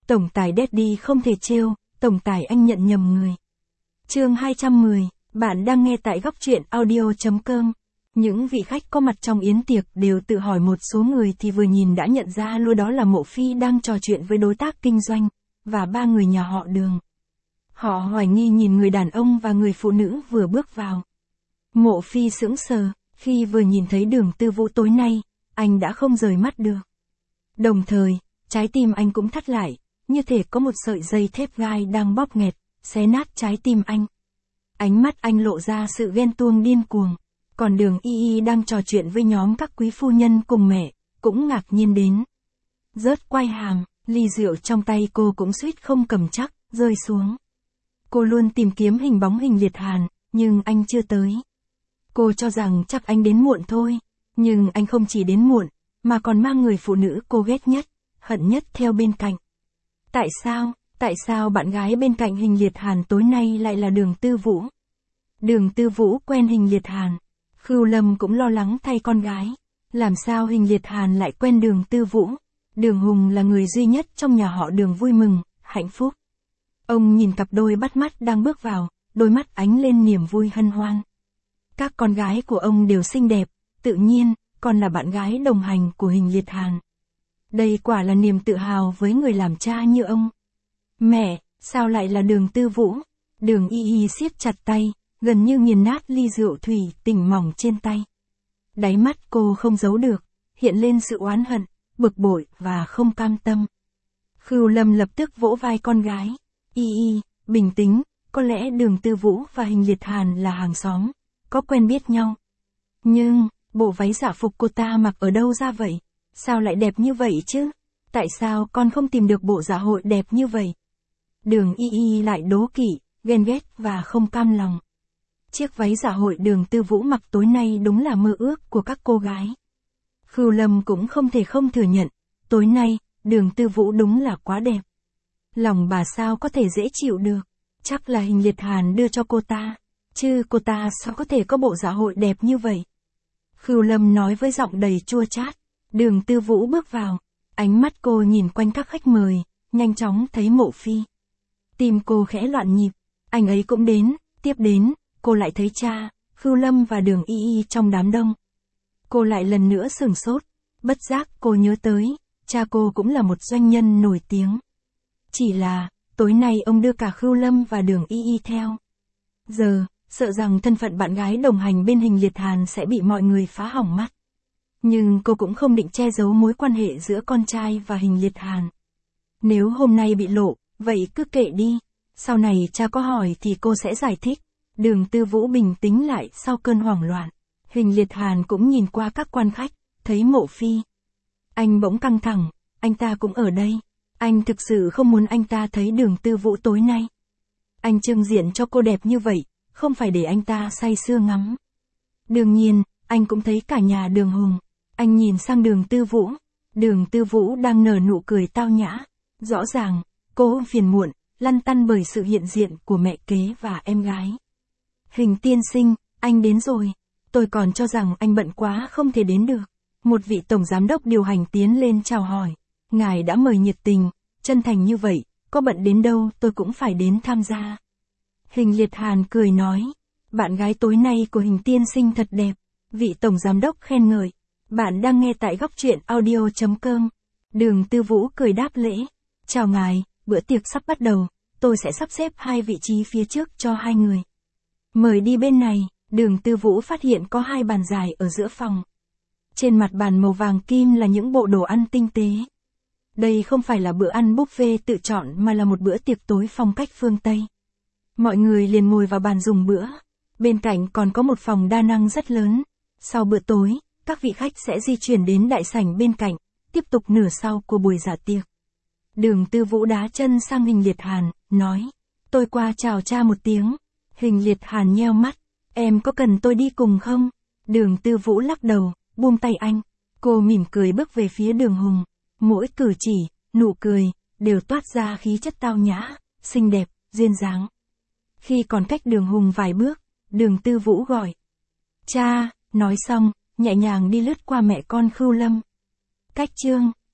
Tổng tài Daddy không thể trêu, tổng tài anh nhận nhầm người. Chương 210, bạn đang nghe tại góc truyện audio.com. Những vị khách có mặt trong yến tiệc đều tự hỏi một số người thì vừa nhìn đã nhận ra luôn đó là Mộ Phi đang trò chuyện với đối tác kinh doanh, và ba người nhà họ Đường. Họ hoài nghi nhìn người đàn ông và người phụ nữ vừa bước vào. Mộ Phi sững sờ, khi vừa nhìn thấy Đường Tư Vũ tối nay, anh đã không rời mắt được. Đồng thời, trái tim anh cũng thắt lại, như thể có một sợi dây thép gai đang bóp nghẹt, xé nát trái tim anh. Ánh mắt anh lộ ra sự ghen tuông điên cuồng, còn Đường Y đang trò chuyện với nhóm các quý phu nhân cùng mẹ, cũng ngạc nhiên đến. Rớt quai hàm, ly rượu trong tay cô cũng suýt không cầm chắc, rơi xuống. Cô luôn tìm kiếm hình bóng Hình Liệt Hàn, nhưng anh chưa tới. Cô cho rằng chắc anh đến muộn thôi, nhưng anh không chỉ đến muộn, mà còn mang người phụ nữ cô ghét nhất, hận nhất theo bên cạnh. Tại sao bạn gái bên cạnh Hình Liệt Hàn tối nay lại là Đường Tư Vũ? Đường Tư Vũ quen Hình Liệt Hàn. Khưu Lâm cũng lo lắng thay con gái. Làm sao Hình Liệt Hàn lại quen Đường Tư Vũ? Đường Hùng là người duy nhất trong nhà họ Đường vui mừng, hạnh phúc. Ông nhìn cặp đôi bắt mắt đang bước vào, đôi mắt ánh lên niềm vui hân hoan. Các con gái của ông đều xinh đẹp, tự nhiên, còn là bạn gái đồng hành của Hình Liệt Hàn. Đây quả là niềm tự hào với người làm cha như ông. Mẹ, sao lại là Đường Tư Vũ? Đường Y siết chặt tay, gần như nghiền nát ly rượu thủy tinh mỏng trên tay. Đáy mắt cô không giấu được, hiện lên sự oán hận, bực bội và không cam tâm. Khưu Lâm lập tức vỗ vai con gái. Bình tĩnh, có lẽ Đường Tư Vũ và Hình Liệt Hàn là hàng xóm, có quen biết nhau. Nhưng, bộ váy dạ phục cô ta mặc ở đâu ra vậy? Sao lại đẹp như vậy chứ? Tại sao con không tìm được bộ dạ hội đẹp như vậy? Đường Y lại đố kỵ, ghen ghét và không cam lòng. Chiếc váy dạ hội Đường Tư Vũ mặc tối nay đúng là mơ ước của các cô gái. Khưu Lâm cũng không thể không thừa nhận, tối nay, Đường Tư Vũ đúng là quá đẹp. Lòng bà sao có thể dễ chịu được, chắc là Hình Liệt Hàn đưa cho cô ta, chứ cô ta sao có thể có bộ dạ hội đẹp như vậy. Khưu Lâm nói với giọng đầy chua chát. Đường Tư Vũ bước vào, ánh mắt cô nhìn quanh các khách mời, nhanh chóng thấy Mộ Phi. Tim cô khẽ loạn nhịp, anh ấy cũng đến, tiếp đến, cô lại thấy cha, Khưu Lâm và Đường Y trong đám đông. Cô lại lần nữa sửng sốt, bất giác cô nhớ tới, cha cô cũng là một doanh nhân nổi tiếng. Chỉ là, tối nay ông đưa cả Khưu Lâm và Đường Y theo. Giờ, sợ rằng thân phận bạn gái đồng hành bên Hình Liệt Hàn sẽ bị mọi người phá hỏng mắt. Nhưng cô cũng không định che giấu mối quan hệ giữa con trai và Hình Liệt Hàn. Nếu hôm nay bị lộ, vậy cứ kệ đi. Sau này cha có hỏi thì cô sẽ giải thích. Đường Tư Vũ bình tĩnh lại sau cơn hoảng loạn. Hình Liệt Hàn cũng nhìn qua các quan khách, thấy Mộ Phi. Anh bỗng căng thẳng, anh ta cũng ở đây. Anh thực sự không muốn anh ta thấy Đường Tư Vũ tối nay. Anh trưng diện cho cô đẹp như vậy, không phải để anh ta say sưa ngắm. Đương nhiên, anh cũng thấy cả nhà Đường Hùng. Anh nhìn sang Đường Tư Vũ. Đường Tư Vũ đang nở nụ cười tao nhã. Rõ ràng, cô phiền muộn, lăn tăn bởi sự hiện diện của mẹ kế và em gái. Hình tiên sinh, anh đến rồi. Tôi còn cho rằng anh bận quá không thể đến được. Một vị tổng giám đốc điều hành tiến lên chào hỏi. Ngài đã mời nhiệt tình, chân thành như vậy, có bận đến đâu tôi cũng phải đến tham gia. Hình Liệt Hàn cười nói, bạn gái tối nay của Hình tiên sinh thật đẹp. Vị tổng giám đốc khen ngợi. Bạn đang nghe tại góc truyện audio.com. Đường Tư Vũ cười đáp lễ. Chào ngài, bữa tiệc sắp bắt đầu, tôi sẽ sắp xếp 2 vị trí phía trước cho 2 người. Mời đi bên này. Đường Tư Vũ phát hiện có 2 bàn dài ở giữa phòng. Trên mặt bàn màu vàng kim là những bộ đồ ăn tinh tế. Đây không phải là bữa ăn buffet tự chọn mà là một bữa tiệc tối phong cách phương Tây. Mọi người liền ngồi vào bàn dùng bữa. Bên cạnh còn có một phòng đa năng rất lớn. Sau bữa tối, các vị khách sẽ di chuyển đến đại sảnh bên cạnh, tiếp tục nửa sau của buổi dạ tiệc. Đường Tư Vũ đá chân sang Hình Liệt Hàn, nói, tôi qua chào cha một tiếng. Hình Liệt Hàn nheo mắt, em có cần tôi đi cùng không? Đường Tư Vũ lắc đầu, buông tay anh. Cô mỉm cười bước về phía Đường Hùng. Mỗi cử chỉ, nụ cười, đều toát ra khí chất tao nhã, xinh đẹp, duyên dáng. Khi còn cách Đường Hùng vài bước, Đường Tư Vũ gọi. Cha, nói xong, nhẹ nhàng đi lướt qua mẹ con Khưu Lâm. Cách chương